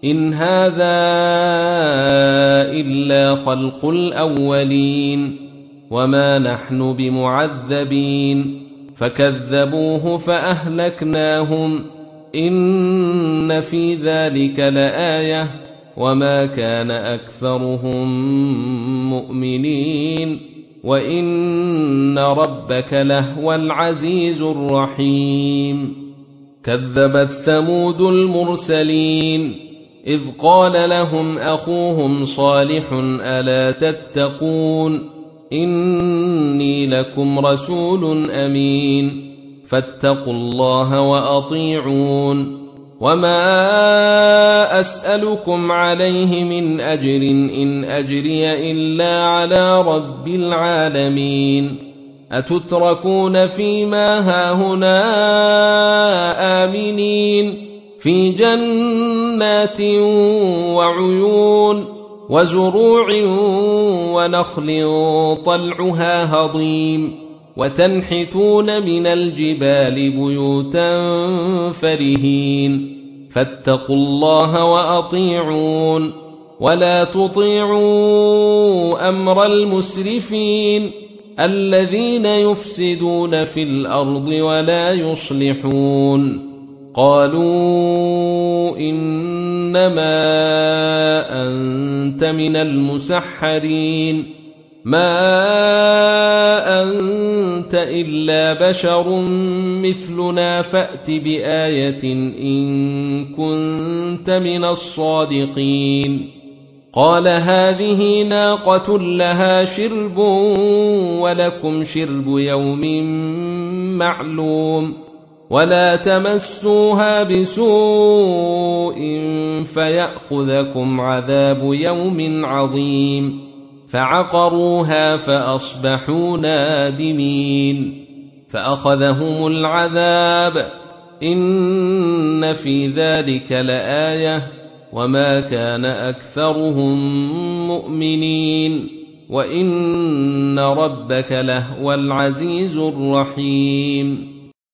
إن هذا إلا خلق الأولين وما نحن بمعذبين فكذبوه فأهلكناهم إن في ذلك لآية وما كان أكثرهم مؤمنين وإن ربك لهو العزيز الرحيم كذبت ثمود المرسلين إذ قال لهم أخوهم صالح ألا تتقون إني لكم رسول أمين فاتقوا الله وأطيعون وما أسألكم عليه من أجر إن أجري إلا على رب العالمين أتتركون فيما هاهنا آمنين في جنات وعيون وزروع ونخل طلعها هضيم وتنحتون من الجبال بيوتا فرهين فاتقوا الله وأطيعون ولا تطيعوا أمر المسرفين الذين يفسدون في الأرض ولا يصلحون قالوا إنما أنت من المسحرين ما أنت إلا بشر مثلنا فأت بآية إن كنت من الصادقين قال هذه ناقة لها شرب ولكم شرب يوم معلوم ولا تمسوها بسوء فيأخذكم عذاب يوم عظيم فعقروها فأصبحوا نادمين فأخذهم العذاب إن في ذلك لآية وما كان أكثرهم مؤمنين وإن ربك لهو العزيز الرحيم